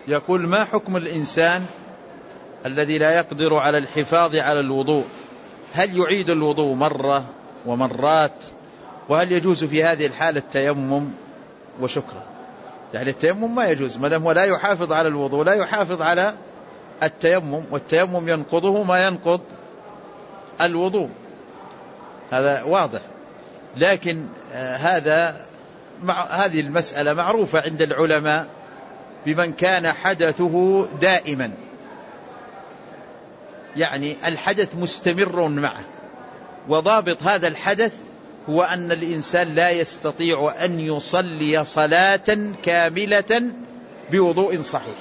يقول: ما حكم الإنسان الذي لا يقدر على الحفاظ على الوضوء؟ هل يعيد الوضوء مرة ومرات؟ وهل يجوز في هذه الحالة التيمم؟ وشكرا. يعني التيمم ما يجوز ما دام هو لا يحافظ على الوضوء، لا يحافظ على التيمم، والتيمم ينقضه ما ينقض الوضوء، هذا واضح. لكن هذه المسألة معروفة عند العلماء بمن كان حدثه دائما، يعني الحدث مستمر معه، وضابط هذا الحدث هو أن الإنسان لا يستطيع أن يصلي صلاة كاملة بوضوء صحيح.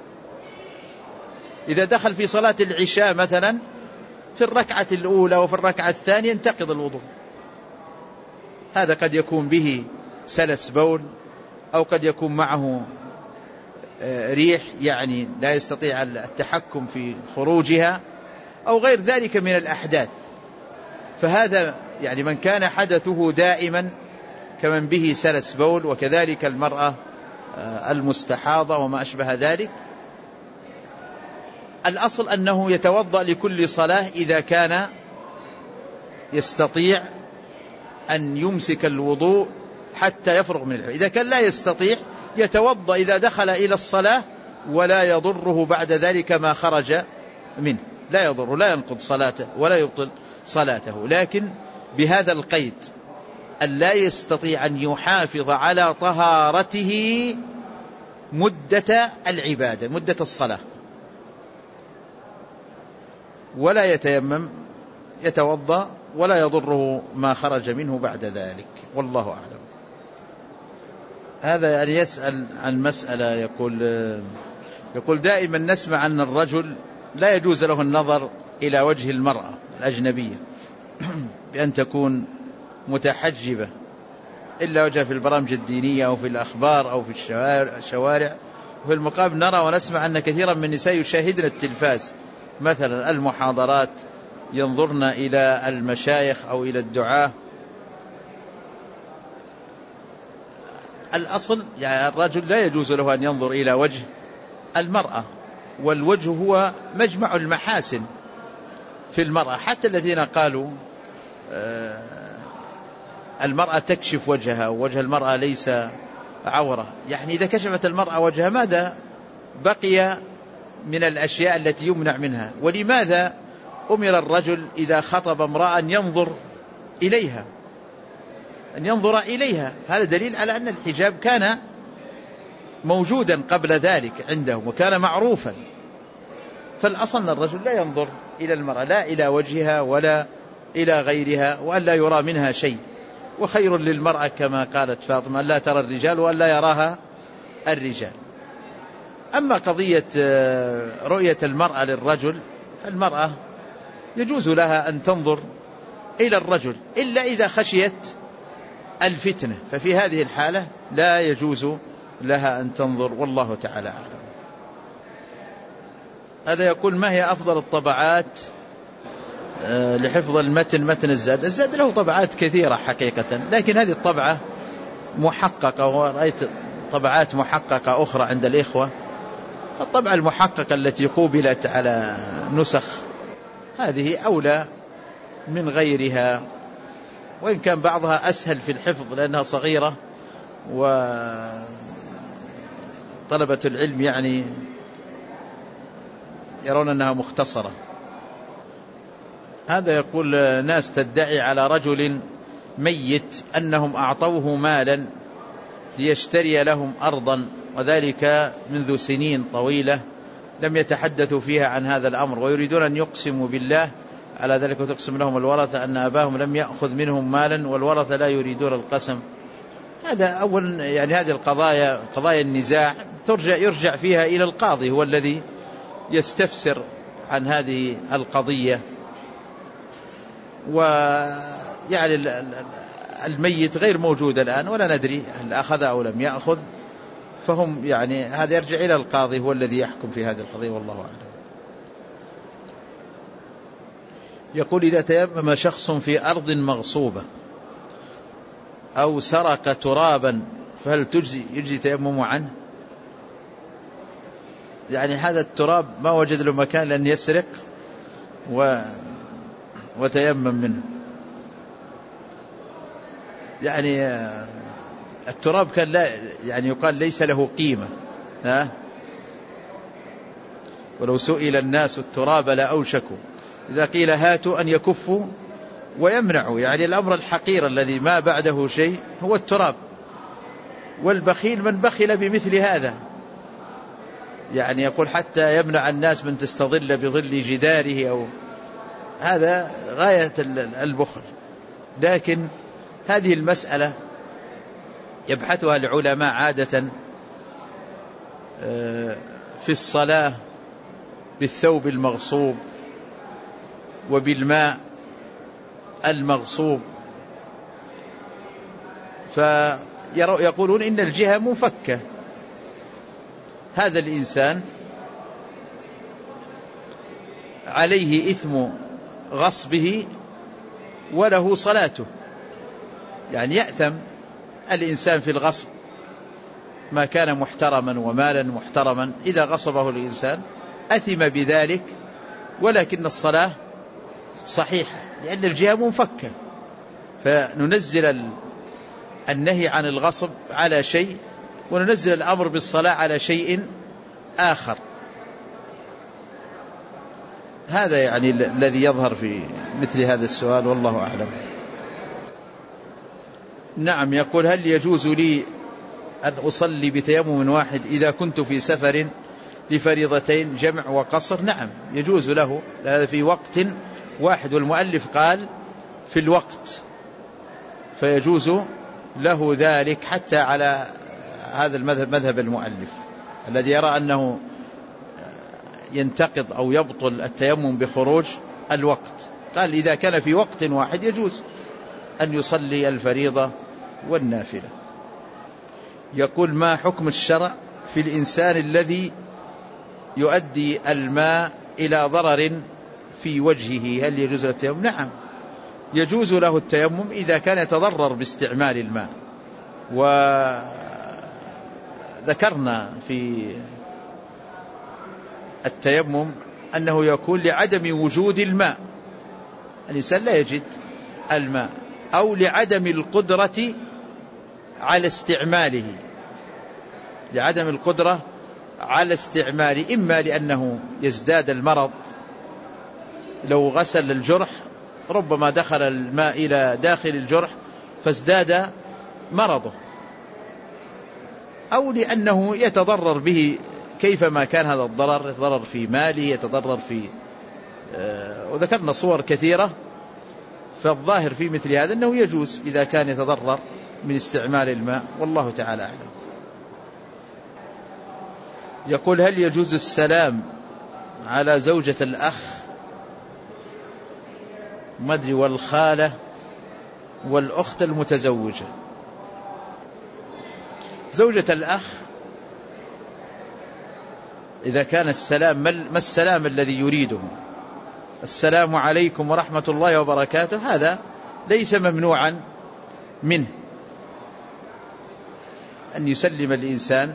إذا دخل في صلاة العشاء مثلا في الركعة الأولى وفي الركعة الثانية ينتقض الوضوء. هذا قد يكون به سلس بول، أو قد يكون معه ريح يعني لا يستطيع التحكم في خروجها، أو غير ذلك من الأحداث. فهذا يعني من كان حدثه دائما كمن به سلس بول، وكذلك المرأة المستحاضة وما أشبه ذلك. الأصل أنه يتوضأ لكل صلاة إذا كان يستطيع أن يمسك الوضوء حتى يفرغ من الحدث. إذا كان لا يستطيع يتوضأ إذا دخل إلى الصلاة، ولا يضره بعد ذلك ما خرج منه، لا يضره، لا ينقض صلاته ولا يبطل صلاته، لكن بهذا القيد: أن لا يستطيع أن يحافظ على طهارته مدة العبادة، مدة الصلاة، ولا يتيمم، يتوضأ ولا يضره ما خرج منه بعد ذلك، والله أعلم. هذا يعني يسأل عن مسألة، يقول دائما نسمع أن الرجل لا يجوز له النظر إلى وجه المرأة الأجنبية بأن تكون متحجبة، إلا وجه في البرامج الدينية أو في الأخبار أو في الشوارع. وفي المقابل نرى ونسمع أن كثيرا من النساء يشاهدن التلفاز، مثلا المحاضرات، ينظرن إلى المشايخ أو إلى الدعاة. الأصل يعني الرجل لا يجوز له أن ينظر إلى وجه المرأة، والوجه هو مجمع المحاسن في المرأة. حتى الذين قالوا المرأة تكشف وجهها ووجه المرأة ليس عورة، يعني إذا كشفت المرأة وجهها ماذا بقي من الأشياء التي يمنع منها؟ ولماذا أمر الرجل إذا خطب امرأة أن ينظر إليها، أن ينظر إليها؟ هذا دليل على أن الحجاب كان موجودا قبل ذلك عندهم وكان معروفا. فالأصل أن الرجل لا ينظر إلى المرأة، لا إلى وجهها ولا إلى غيرها، وأن لا يرى منها شيء. وخير للمرأة كما قالت فاطمة: لا ترى الرجال وأن لا يراها الرجال. أما قضية رؤية المرأة للرجل، فالمرأة يجوز لها أن تنظر إلى الرجل إلا إذا خشيت الفتنة، ففي هذه الحالة لا يجوز لها أن تنظر، والله تعالى أعلم. هذا يقول: ما هي أفضل الطبعات لحفظ المتن، متن الزاد؟ الزاد له طبعات كثيرة حقيقة، لكن هذه الطبعة محققة، ورأيت طبعات محققة أخرى عند الإخوة. فالطبعة المحققة التي قوبلت على نسخ هذه أولى من غيرها، وإن كان بعضها أسهل في الحفظ لأنها صغيرة، وطلبة العلم يعني يرون أنها مختصرة. هذا يقول: ناس تدعي على رجل ميت أنهم أعطوه مالا ليشتري لهم أرضا، وذلك منذ سنين طويلة لم يتحدثوا فيها عن هذا الأمر، ويريدون أن يقسموا بالله على ذلك، وتقسم لهم الورثة أن أباهم لم يأخذ منهم مالا والورثة لا يريدون القسم. هذا أولا يعني هذه القضايا قضايا النزاع يرجع فيها إلى القاضي، هو الذي يستفسر عن هذه القضية. ويعني الميت غير موجود الآن ولا ندري هل أخذ أو لم يأخذ، فهم يعني هذا يرجع إلى القاضي، هو الذي يحكم في هذه القضية، والله أعلم. يقول: إذا تيمم شخص في أرض مغصوبة أو سرق ترابا فهل يجزي تيمم عنه؟ يعني هذا التراب ما وجد له مكان لأن يسرق وتيمم منه. يعني التراب كان لا يعني يقال ليس له قيمة، ولو سئل الناس التراب لا أوشكوا إذا قيل هاتوا أن يكفوا ويمنعوا. يعني الأمر الحقير الذي ما بعده شيء هو التراب. والبخيل من بخل بمثل هذا، يعني يقول حتى يمنع الناس من تستظل بظل جداره، أو هذا غاية البخل. لكن هذه المسألة يبحثها العلماء عادة في الصلاة بالثوب المغصوب وبالماء المغصوب، فيقولون إن الجهة مفكة. هذا الإنسان عليه إثم غصبه وله صلاته، يعني يأثم الإنسان في الغصب ما كان محترما ومالا محترما، إذا غصبه الإنسان أثم بذلك، ولكن الصلاة صحيحة لأن الجهة منفكة. فننزل النهي عن الغصب على شيء، وننزل الأمر بالصلاة على شيء آخر. هذا يعني الذي يظهر في مثل هذا السؤال، والله أعلم. نعم، يقول هل يجوز لي أن أصلي بتيمم واحد إذا كنت في سفر لفريضتين جمع وقصر؟ نعم يجوز له، هذا في وقت واحد، والمؤلف قال في الوقت، فيجوز له ذلك حتى على هذا المذهب، مذهب المؤلف الذي يرى أنه ينتقض أو يبطل التيمم بخروج الوقت. قال إذا كان في وقت واحد يجوز أن يصلي الفريضة والنافلة. يقول ما حكم الشرع في الإنسان الذي يؤدي الماء إلى ضرر في وجهه، هل يجوز له التيمم؟ نعم يجوز له التيمم إذا كان يتضرر باستعمال الماء. وذكرنا في التيمم أنه يكون لعدم وجود الماء، الإنسان لا يجد الماء، أو لعدم القدرة على استعماله، لعدم القدرة على استعماله، إما لأنه يزداد المرض، لو غسل الجرح ربما دخل الماء إلى داخل الجرح فازداد مرضه، أو لأنه يتضرر به كيفما كان هذا الضرر، يتضرر في ماله، يتضرر في وذكرنا صور كثيرة. فالظاهر في مثل هذا أنه يجوز إذا كان يتضرر من استعمال الماء، والله تعالى أعلم. يقول هل يجوز السلام على زوجة الأخ مدري والخالة والأخت المتزوجة؟ زوجة الأخ إذا كان السلام، ما السلام الذي يريده؟ السلام عليكم ورحمة الله وبركاته، هذا ليس ممنوعا منه أن يسلم الإنسان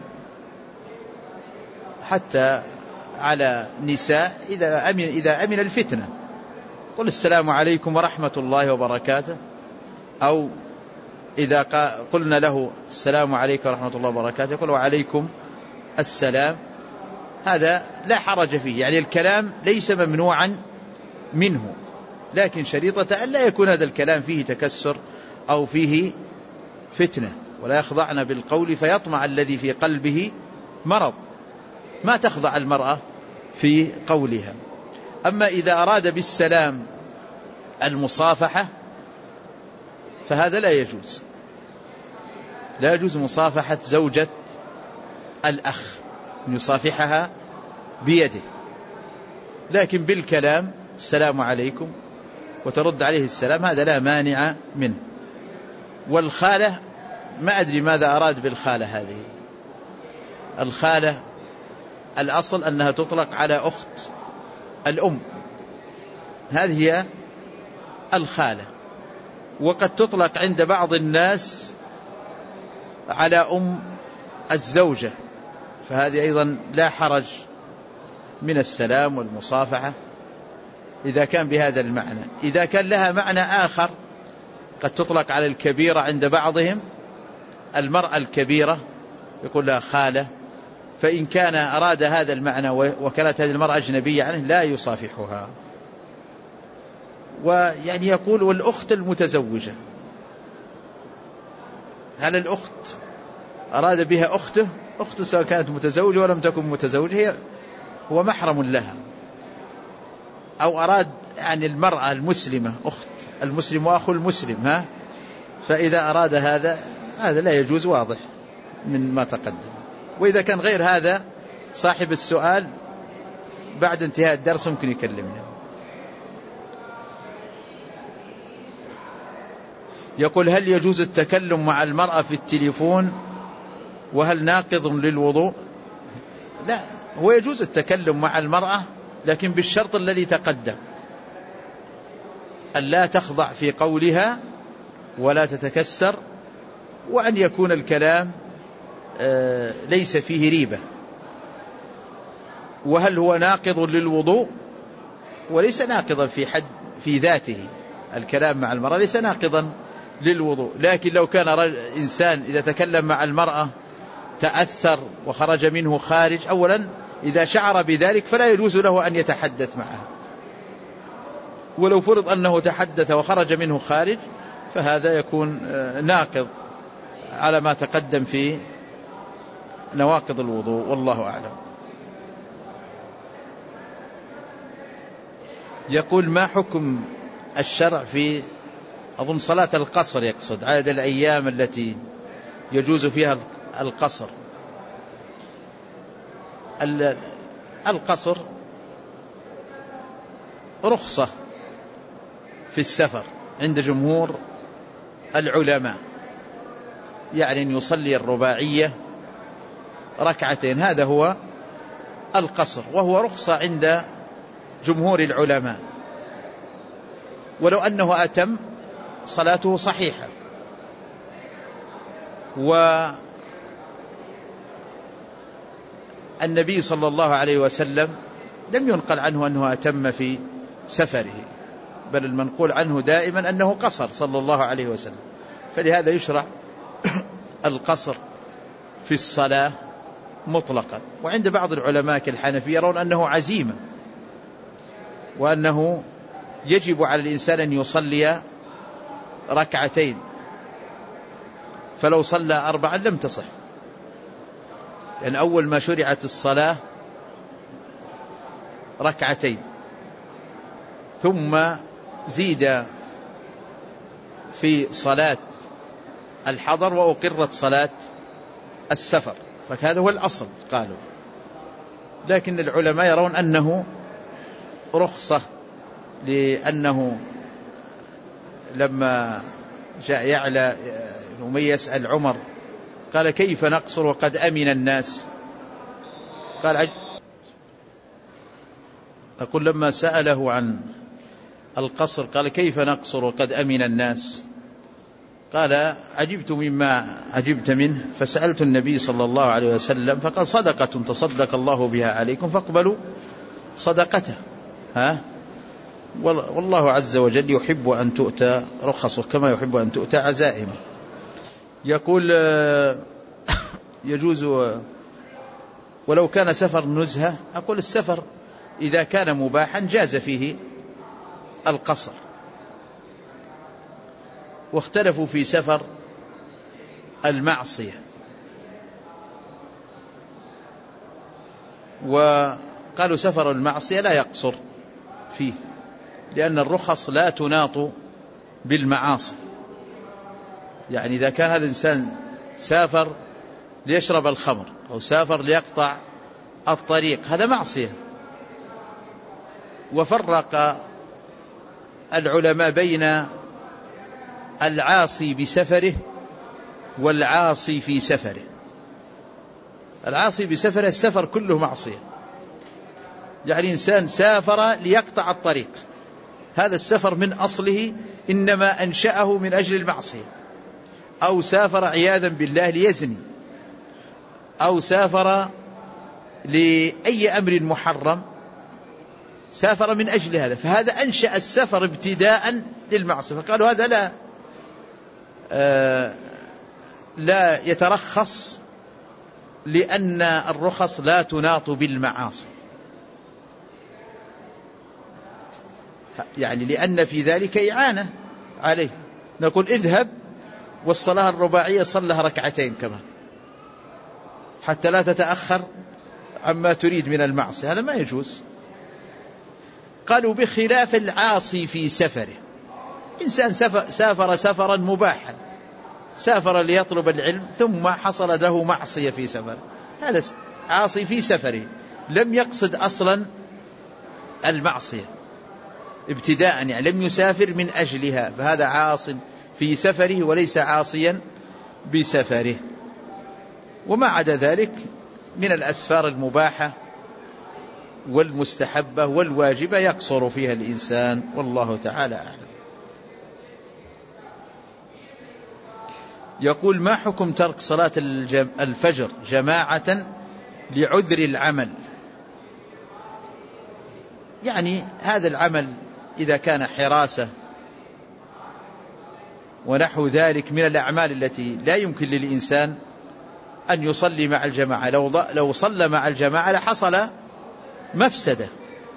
حتى على نساء إذا أمن الفتنة. قل السلام عليكم ورحمة الله وبركاته، أو إذا قلنا له السلام عليكم ورحمة الله وبركاته يقول وعليكم السلام، هذا لا حرج فيه، يعني الكلام ليس ممنوعا منه، لكن شريطة أن لا يكون هذا الكلام فيه تكسر أو فيه فتنة، ولا يخضعن بالقول فيطمع الذي في قلبه مرض، ما تخضع المرأة في قولها. أما إذا أراد بالسلام المصافحة فهذا لا يجوز، لا يجوز مصافحة زوجة الأخ، أن يصافحها بيده، لكن بالكلام السلام عليكم وترد عليه السلام هذا لا مانع منه. والخالة ما أدري ماذا أراد بالخالة هذه. الخالة الأصل أنها تطلق على أخت الأم، هذه هي الخالة، وقد تطلق عند بعض الناس على أم الزوجة، فهذه أيضا لا حرج من السلام والمصافحة إذا كان بهذا المعنى. إذا كان لها معنى آخر قد تطلق على الكبيرة عند بعضهم، المرأة الكبيرة يقول لها خالة، فإن كان أراد هذا المعنى وكانت هذه المرأة أجنبية عنه لا يصافحها. ويعني يقول والأخت المتزوجة، هل الأخت أراد بها أخته سواء كانت متزوجة ولم تكن متزوجة هو محرم لها، أو أراد يعني المرأة المسلمة أخت المسلم وأخو المسلم فإذا أراد هذا لا يجوز، واضح من ما تقدم. وإذا كان غير هذا صاحب السؤال بعد انتهاء الدرس ممكن يكلمنا. يقول هل يجوز التكلم مع المرأة في التليفون وهل ناقض للوضوء؟ لا، هو يجوز التكلم مع المرأة لكن بالشرط الذي تقدم، أن لا تخضع في قولها ولا تتكسر، وأن يكون الكلام ليس فيه ريبة. وهل هو ناقض للوضوء؟ وليس ناقضا في ذاته، الكلام مع المرأة ليس ناقضا للوضوء، لكن لو كان إنسان إذا تكلم مع المرأة تأثر وخرج منه خارج، أولا إذا شعر بذلك فلا يجوز له أن يتحدث معها، ولو فرض أنه تحدث وخرج منه خارج فهذا يكون ناقض على ما تقدم في نواقض الوضوء، والله أعلم. يقول ما حكم الشرع في أظن صلاة القصر، يقصد عدد الأيام التي يجوز فيها القصر. القصر رخصة في السفر عند جمهور العلماء، يعني أن يصلي الرباعية ركعتين، هذا هو القصر، وهو رخصة عند جمهور العلماء، ولو أنه أتم صلاته صحيحة. والنبي صلى الله عليه وسلم لم ينقل عنه أنه أتم في سفره، بل المنقول عنه دائما أنه قصر صلى الله عليه وسلم، فلهذا يشرع القصر في الصلاة مطلقا. وعند بعض العلماء كالحنفية يرون أنه عزيمة، وأنه يجب على الإنسان أن يصلي ركعتين، فلو صلى 4 لم تصح، لأن يعني أول ما شرعت الصلاة ركعتين، ثم زيد في صلاة الحضر وأقرت صلاة السفر، فهذا هو الأصل قالوا. لكن العلماء يرون أنه رخصة، لأنه لما جاء يعلى أمي يسأل عمر قال كيف نقصر وقد أمن الناس، قال أقول لما سأله عن القصر قال كيف نقصر وقد أمن الناس، قال عجبت مما عجبت منه فسألت النبي صلى الله عليه وسلم فقال صدقة تصدق الله بها عليكم فاقبلوا صدقته. والله عز وجل يحب أن تؤتى رخصه كما يحب أن تؤتى عزائمه. يقول يجوز ولو كان سفر نزهة، أقول السفر إذا كان مباحا جاز فيه القصر. واختلفوا في سفر المعصية، وقالوا سفر المعصية لا يقصر فيه، لأن الرخص لا تناط بالمعاصي. يعني إذا كان هذا الإنسان سافر ليشرب الخمر أو سافر ليقطع الطريق هذا معصية. وفرق العلماء بين العاصي بسفره والعاصي في سفره. العاصي بسفره السفر كله معصية، يعني إنسان سافر ليقطع الطريق، هذا السفر من أصله إنما أنشأه من أجل المعصية، أو سافر عياذا بالله ليزني، أو سافر لأي أمر محرم سافر من أجل هذا، فهذا أنشأ السفر ابتداء للمعصية، فقالوا هذا لا يترخص، لأن الرخص لا تناط بالمعاصي، يعني لأن في ذلك إعانة عليه. نقول اذهب والصلاة الرباعية صلها ركعتين كمان حتى لا تتأخر عما تريد من المعصية، هذا ما يجوز. قالوا بخلاف العاصي في سفره، إنسان سافر سفرا مباحا، سافر ليطلب العلم ثم حصل له معصية في سفره، هذا عاصي في سفره لم يقصد أصلا المعصية ابتداء، يعني لم يسافر من أجلها، فهذا عاص في سفره وليس عاصيا بسفره. وما عدا ذلك من الأسفار المباحة والمستحبة والواجبة يقصر فيها الإنسان، والله تعالى أعلم. يقول: ما حكم ترك صلاة الفجر جماعة لعذر العمل؟ يعني هذا العمل إذا كان حراسة ونحو ذلك من الأعمال التي لا يمكن للإنسان أن يصلي مع الجماعة، لو صلى مع الجماعة لحصل مفسدة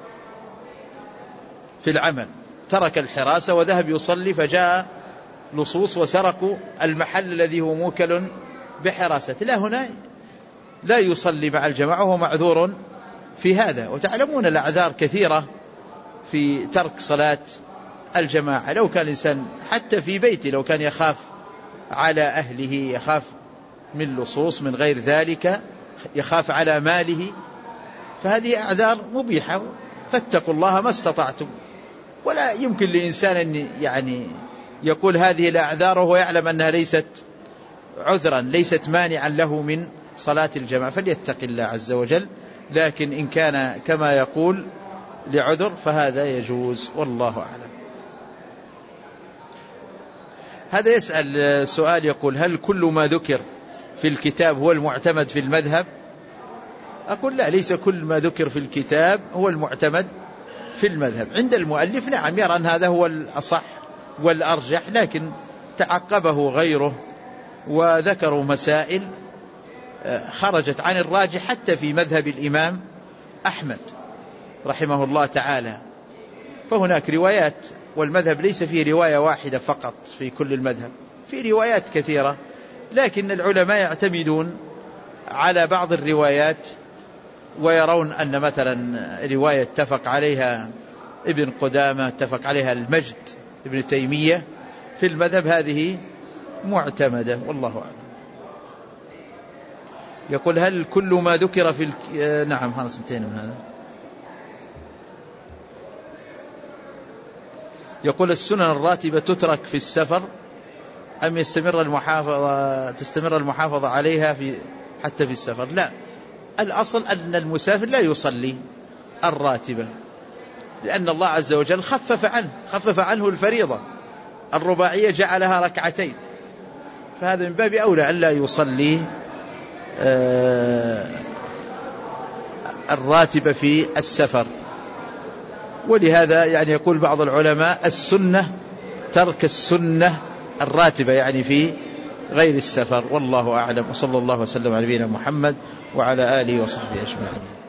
في العمل، ترك الحراسة وذهب يصلي فجاء لصوص وسرقوا المحل الذي هو موكل بحراسته، لا، هنا لا يصلي مع الجماعة وهو معذور في هذا. وتعلمون الأعذار كثيرة في ترك صلاة الجماعة، لو كان الإنسان حتى في بيته لو كان يخاف على أهله، يخاف من لصوص، من غير ذلك، يخاف على ماله، فهذه أعذار مبيحة، فاتقوا الله ما استطعتم. ولا يمكن لإنسان أن يعني يقول هذه الأعذار وهو يعلم أنها ليست عذرا، ليست مانعا له من صلاة الجماعة، فليتق الله عز وجل. لكن إن كان كما يقول لعذر فهذا يجوز، والله أعلم. هذا يسأل سؤال يقول: هل كل ما ذكر في الكتاب هو المعتمد في المذهب؟ أقول لا، ليس كل ما ذكر في الكتاب هو المعتمد في المذهب. عند المؤلف نعم يرى أن هذا هو الأصح والأرجح، لكن تعقبه غيره وذكروا مسائل خرجت عن الراجح حتى في مذهب الإمام أحمد رحمه الله تعالى، فهناك روايات، والمذهب ليس فيه رواية واحدة فقط في كل المذهب، في روايات كثيرة، لكن العلماء يعتمدون على بعض الروايات ويرون أن مثلا رواية اتفق عليها ابن قدامة، اتفق عليها المجد ابن تيمية في المذهب، هذه معتمدة، والله أعلم. يقول: هل كل ما ذكر في نعم، هذا سنتين من هذا. يقول: السنن الراتبة تترك في السفر أم تستمر المحافظة عليها حتى في السفر؟ لا، الأصل أن المسافر لا يصلي الراتبة، لأن الله عز وجل خفف عنه الفريضة الرباعية، جعلها ركعتين، فهذا من باب أولى أن لا يصلي الراتبة في السفر. ولهذا يعني يقول بعض العلماء: السنة ترك السنة الراتبة، يعني في غير السفر، والله أعلم. وصلى الله وسلم على نبينا محمد وعلى آله وصحبه أجمعين.